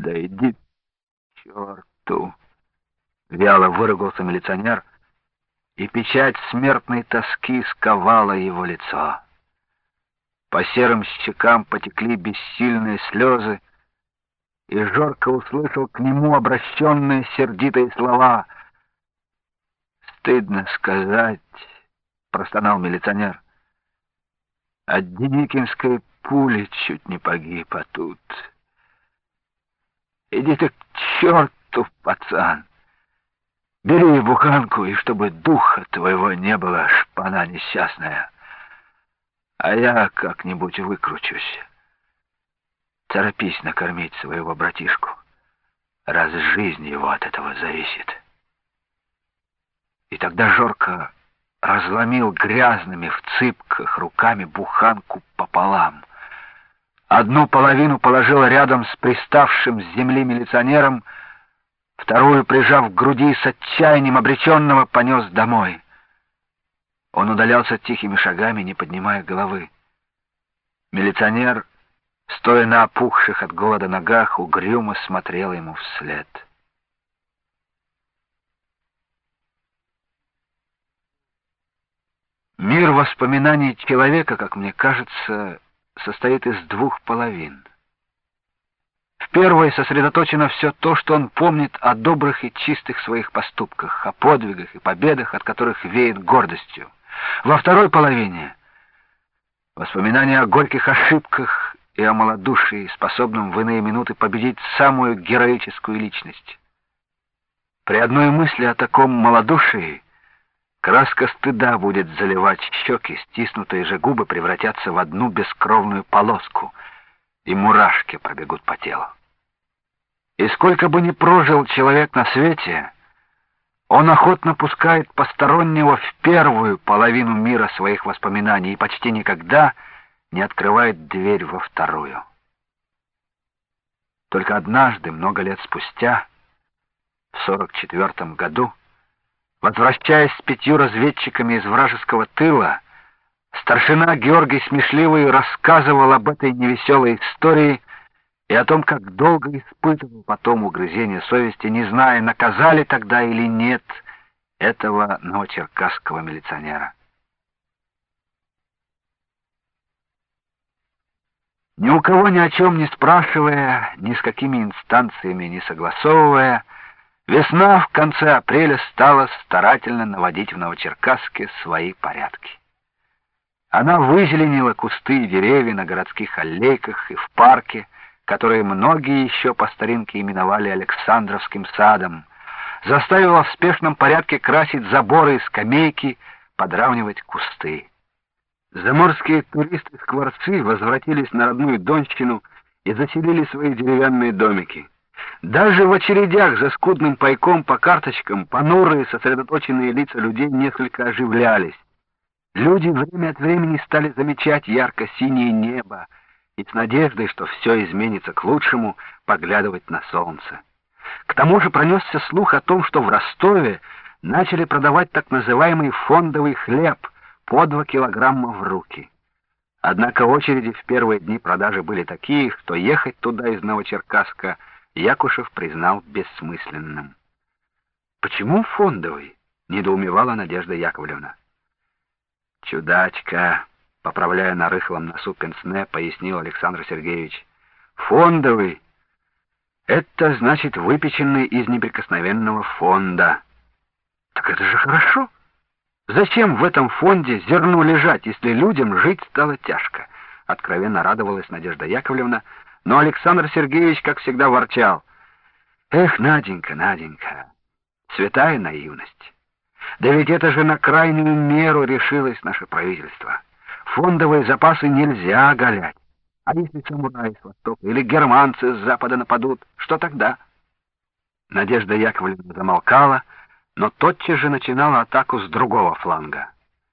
Да иди к черту! Вяло выругался милиционер, и печать смертной тоски сковала его лицо. По серым щекам потекли бессильные слезы, и Жорко услышал к нему обращенные сердитые слова. «Стыдно сказать», — простонал милиционер, — «от деникинской пули чуть не погиб, а тут... Иди ты к черту, пацан! Бери буханку, и чтобы духа твоего не было, шпана несчастная, а я как-нибудь выкручусь. Торопись накормить своего братишку, раз жизнь его от этого зависит». И тогда Жорко разломил грязными в цыпках руками буханку пополам. Одну половину положил рядом с приставшим с земли милиционером, вторую, прижав к груди, с отчаянием обреченного понес домой. Он удалялся тихими шагами, не поднимая головы. Милиционер, стоя на опухших от голода ногах, угрюмо смотрел ему вслед. Мир воспоминаний человека, как мне кажется, состоит из двух половин. В первой сосредоточено все то, что он помнит о добрых и чистых своих поступках, о подвигах и победах, от которых веет гордостью. Во второй половине — воспоминания о горьких ошибках и о малодушии, способном в иные минуты победить самую героическую личность. При одной мысли о таком малодушии краска стыда будет заливать щеки, стиснутые же губы превратятся в одну бескровную полоску, и мурашки пробегут по телу. И сколько бы ни прожил человек на свете, он охотно пускает постороннего в первую половину мира своих воспоминаний и почти никогда не открывает дверь во вторую. Только однажды, много лет спустя, в 44 году, возвращаясь с 5 разведчиками из вражеского тыла, старшина Георгий Смешливый рассказывал об этой невеселой истории и о том, как долго испытывал потом угрызение совести, не зная, наказали тогда или нет этого новочеркасского милиционера. Ни у кого ни о чем не спрашивая, ни с какими инстанциями не согласовывая, весна в конце апреля стала старательно наводить в Новочеркасске свои порядки. Она вызеленила кусты и деревья на городских аллейках и в парке, которые многие еще по старинке именовали Александровским садом, заставила в спешном порядке красить заборы и скамейки, подравнивать кусты. Заморские туристы-скворцы возвратились на родную Донщину и заселили свои деревянные домики. Даже в очередях за скудным пайком по карточкам понурые сосредоточенные лица людей несколько оживлялись. Люди время от времени стали замечать ярко-синее небо и с надеждой, что все изменится к лучшему, поглядывать на солнце. К тому же пронесся слух о том, что в Ростове начали продавать так называемый фондовый хлеб по 2 килограмма в руки. Однако очереди в первые дни продажи были такие, что ехать туда из Новочеркасска Якушев признал бессмысленным. «Почему фондовый?» — недоумевала Надежда Яковлевна. «Чудачка», — поправляя на рыхлом носу пенсне, пояснил Александр Сергеевич. «Фондовый — это значит выпеченный из неприкосновенного фонда». «Так это же хорошо! Зачем в этом фонде зерну лежать, если людям жить стало тяжко?» — откровенно радовалась Надежда Яковлевна, но Александр Сергеевич, как всегда, ворчал. «Эх, Наденька, Наденька, святая наивность! Да ведь это же на крайнюю меру решилось наше правительство. Фондовые запасы нельзя оголять. А если самураи с востока или германцы с запада нападут, что тогда?» Надежда Яковлевна замолкала, но тотчас же начинала атаку с другого фланга.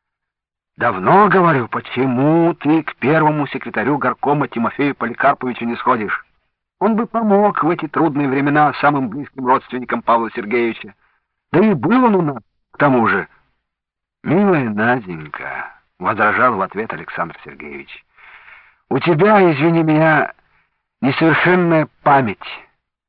«Давно говорю, почему ты к первому секретарю горкома Тимофею Поликарповичу не сходишь? Он бы помог в эти трудные времена самым близким родственникам Павла Сергеевича. Да и был он у нас, к тому же». «Милая Наденька», — возражал в ответ Александр Сергеевич, — «у тебя, извини меня, несовершенная память.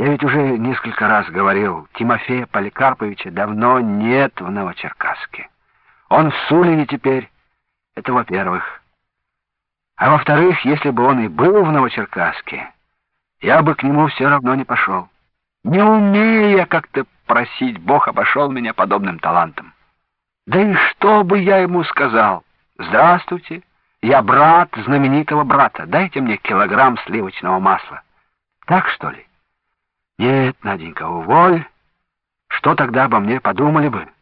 Я ведь уже несколько раз говорил, Тимофея Поликарповича давно нет в Новочеркасске. Он в Сулине теперь, это во-первых. А во-вторых, если бы он и был в Новочеркасске, я бы к нему все равно не пошел. Не умею я как-то просить, Бог обошел меня подобным талантом. Да и что бы я ему сказал? Здравствуйте, я брат знаменитого брата, дайте мне килограмм сливочного масла. Так что ли? Нет, Наденька, уволь. Что тогда обо мне подумали бы?